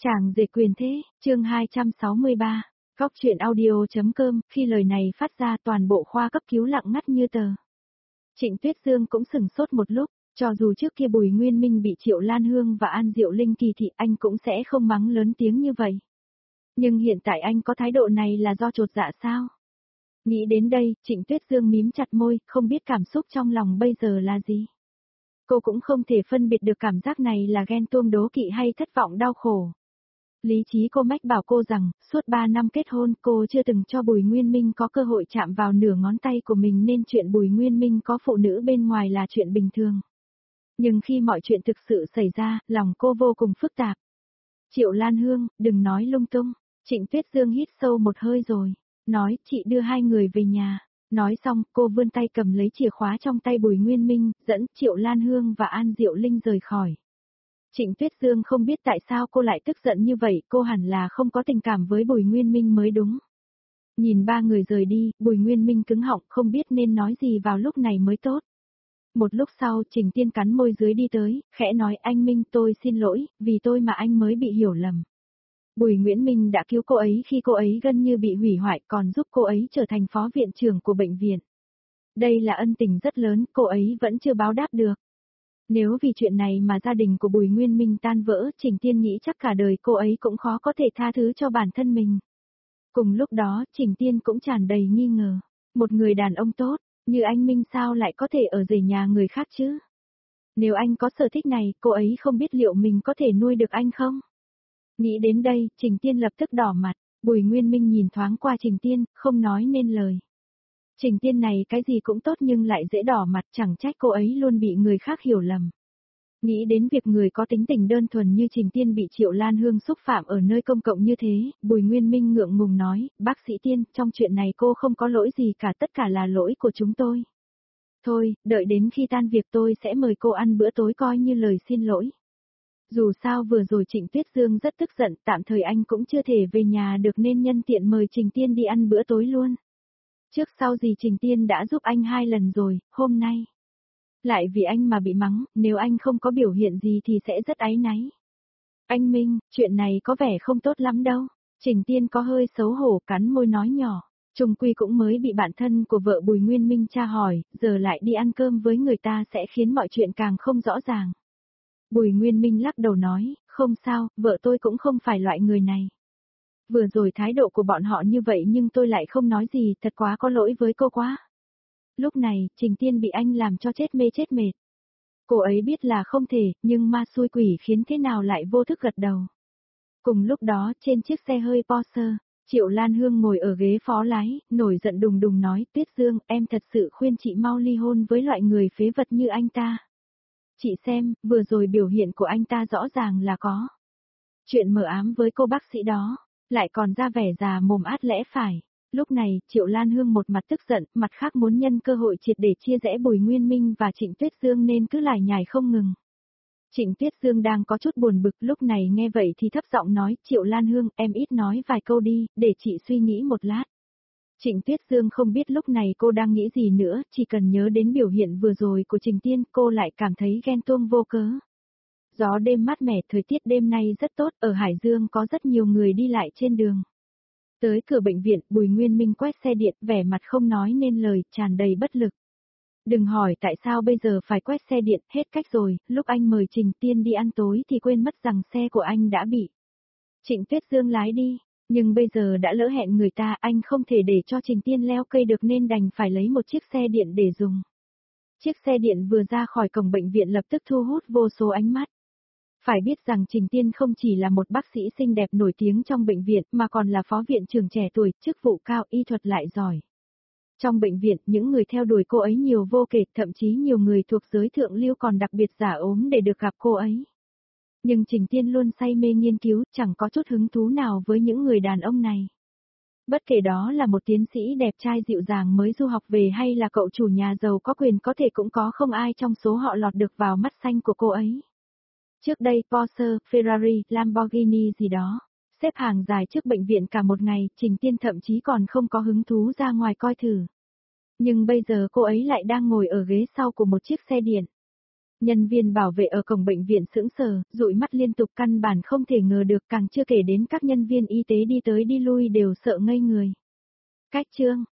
Chàng rể quyền thế, chương 263, Góc truyện audio.com, khi lời này phát ra toàn bộ khoa cấp cứu lặng ngắt như tờ. Trịnh Tuyết Dương cũng sừng sốt một lúc, cho dù trước kia Bùi Nguyên Minh bị Triệu Lan Hương và An Diệu Linh kỳ thị anh cũng sẽ không mắng lớn tiếng như vậy. Nhưng hiện tại anh có thái độ này là do chột dạ sao? Nghĩ đến đây, Trịnh Tuyết Dương mím chặt môi, không biết cảm xúc trong lòng bây giờ là gì. Cô cũng không thể phân biệt được cảm giác này là ghen tuông đố kỵ hay thất vọng đau khổ. Lý trí cô mách bảo cô rằng, suốt 3 năm kết hôn cô chưa từng cho Bùi Nguyên Minh có cơ hội chạm vào nửa ngón tay của mình nên chuyện Bùi Nguyên Minh có phụ nữ bên ngoài là chuyện bình thường. Nhưng khi mọi chuyện thực sự xảy ra, lòng cô vô cùng phức tạp. Triệu Lan Hương, đừng nói lung tung. Trịnh Tuyết Dương hít sâu một hơi rồi, nói chị đưa hai người về nhà. Nói xong, cô vươn tay cầm lấy chìa khóa trong tay Bùi Nguyên Minh, dẫn Triệu Lan Hương và An Diệu Linh rời khỏi. Trịnh Tuyết Dương không biết tại sao cô lại tức giận như vậy, cô hẳn là không có tình cảm với Bùi Nguyên Minh mới đúng. Nhìn ba người rời đi, Bùi Nguyên Minh cứng họng không biết nên nói gì vào lúc này mới tốt. Một lúc sau Trình Tiên cắn môi dưới đi tới, khẽ nói anh Minh tôi xin lỗi, vì tôi mà anh mới bị hiểu lầm. Bùi Nguyễn Minh đã cứu cô ấy khi cô ấy gần như bị hủy hoại còn giúp cô ấy trở thành phó viện trưởng của bệnh viện. Đây là ân tình rất lớn, cô ấy vẫn chưa báo đáp được. Nếu vì chuyện này mà gia đình của Bùi Nguyên Minh tan vỡ, Trình Tiên nghĩ chắc cả đời cô ấy cũng khó có thể tha thứ cho bản thân mình. Cùng lúc đó, Trình Tiên cũng tràn đầy nghi ngờ. Một người đàn ông tốt, như anh Minh sao lại có thể ở rể nhà người khác chứ? Nếu anh có sở thích này, cô ấy không biết liệu mình có thể nuôi được anh không? Nghĩ đến đây, Trình Tiên lập tức đỏ mặt. Bùi Nguyên Minh nhìn thoáng qua Trình Tiên, không nói nên lời. Trình Tiên này cái gì cũng tốt nhưng lại dễ đỏ mặt, chẳng trách cô ấy luôn bị người khác hiểu lầm. Nghĩ đến việc người có tính tình đơn thuần như Trình Tiên bị Triệu Lan Hương xúc phạm ở nơi công cộng như thế, Bùi Nguyên Minh ngượng ngùng nói, bác sĩ Tiên, trong chuyện này cô không có lỗi gì cả, tất cả là lỗi của chúng tôi. Thôi, đợi đến khi tan việc tôi sẽ mời cô ăn bữa tối coi như lời xin lỗi. Dù sao vừa rồi Trịnh Tuyết Dương rất tức giận, tạm thời anh cũng chưa thể về nhà được nên nhân tiện mời Trình Tiên đi ăn bữa tối luôn. Trước sau gì Trình Tiên đã giúp anh 2 lần rồi, hôm nay. Lại vì anh mà bị mắng, nếu anh không có biểu hiện gì thì sẽ rất áy náy. Anh Minh, chuyện này có vẻ không tốt lắm đâu. Trình Tiên có hơi xấu hổ cắn môi nói nhỏ. Trung quy cũng mới bị bạn thân của vợ Bùi Nguyên Minh tra hỏi, giờ lại đi ăn cơm với người ta sẽ khiến mọi chuyện càng không rõ ràng. Bùi Nguyên Minh lắc đầu nói, không sao, vợ tôi cũng không phải loại người này. Vừa rồi thái độ của bọn họ như vậy nhưng tôi lại không nói gì, thật quá có lỗi với cô quá. Lúc này, Trình Tiên bị anh làm cho chết mê chết mệt. Cô ấy biết là không thể, nhưng ma xui quỷ khiến thế nào lại vô thức gật đầu. Cùng lúc đó, trên chiếc xe hơi Porsche, Triệu Lan Hương ngồi ở ghế phó lái, nổi giận đùng đùng nói, Tuyết Dương, em thật sự khuyên chị mau ly hôn với loại người phế vật như anh ta. Chị xem, vừa rồi biểu hiện của anh ta rõ ràng là có chuyện mờ ám với cô bác sĩ đó, lại còn ra vẻ già mồm át lẽ phải. Lúc này, Triệu Lan Hương một mặt tức giận, mặt khác muốn nhân cơ hội triệt để chia rẽ Bùi Nguyên Minh và Trịnh Tuyết Dương nên cứ lải nhải không ngừng. Trịnh Tuyết Dương đang có chút buồn bực, lúc này nghe vậy thì thấp giọng nói, Triệu Lan Hương, em ít nói vài câu đi, để chị suy nghĩ một lát. Trịnh Tuyết Dương không biết lúc này cô đang nghĩ gì nữa, chỉ cần nhớ đến biểu hiện vừa rồi của Trình Tiên, cô lại cảm thấy ghen tuông vô cớ. Gió đêm mát mẻ, thời tiết đêm nay rất tốt, ở Hải Dương có rất nhiều người đi lại trên đường. Tới cửa bệnh viện, Bùi Nguyên Minh quét xe điện, vẻ mặt không nói nên lời, tràn đầy bất lực. Đừng hỏi tại sao bây giờ phải quét xe điện, hết cách rồi, lúc anh mời Trình Tiên đi ăn tối thì quên mất rằng xe của anh đã bị Trịnh Tuyết Dương lái đi, nhưng bây giờ đã lỡ hẹn người ta, anh không thể để cho Trình Tiên leo cây được nên đành phải lấy một chiếc xe điện để dùng. Chiếc xe điện vừa ra khỏi cổng bệnh viện lập tức thu hút vô số ánh mắt. Phải biết rằng Trình Tiên không chỉ là một bác sĩ xinh đẹp nổi tiếng trong bệnh viện mà còn là phó viện trưởng trẻ tuổi, chức vụ cao, y thuật lại giỏi. Trong bệnh viện, những người theo đuổi cô ấy nhiều vô kể, thậm chí nhiều người thuộc giới thượng lưu còn đặc biệt giả ốm để được gặp cô ấy. Nhưng Trình Tiên luôn say mê nghiên cứu, chẳng có chút hứng thú nào với những người đàn ông này. Bất kể đó là một tiến sĩ đẹp trai dịu dàng mới du học về hay là cậu chủ nhà giàu có quyền có thể cũng có không ai trong số họ lọt được vào mắt xanh của cô ấy. Trước đây Porsche, Ferrari, Lamborghini gì đó, xếp hàng dài trước bệnh viện cả một ngày, Trình Tiên thậm chí còn không có hứng thú ra ngoài coi thử. Nhưng bây giờ cô ấy lại đang ngồi ở ghế sau của một chiếc xe điện. Nhân viên bảo vệ ở cổng bệnh viện sững sờ, dụi mắt liên tục căn bản không thể ngờ được, càng chưa kể đến các nhân viên y tế đi tới đi lui đều sợ ngây người. Cách chương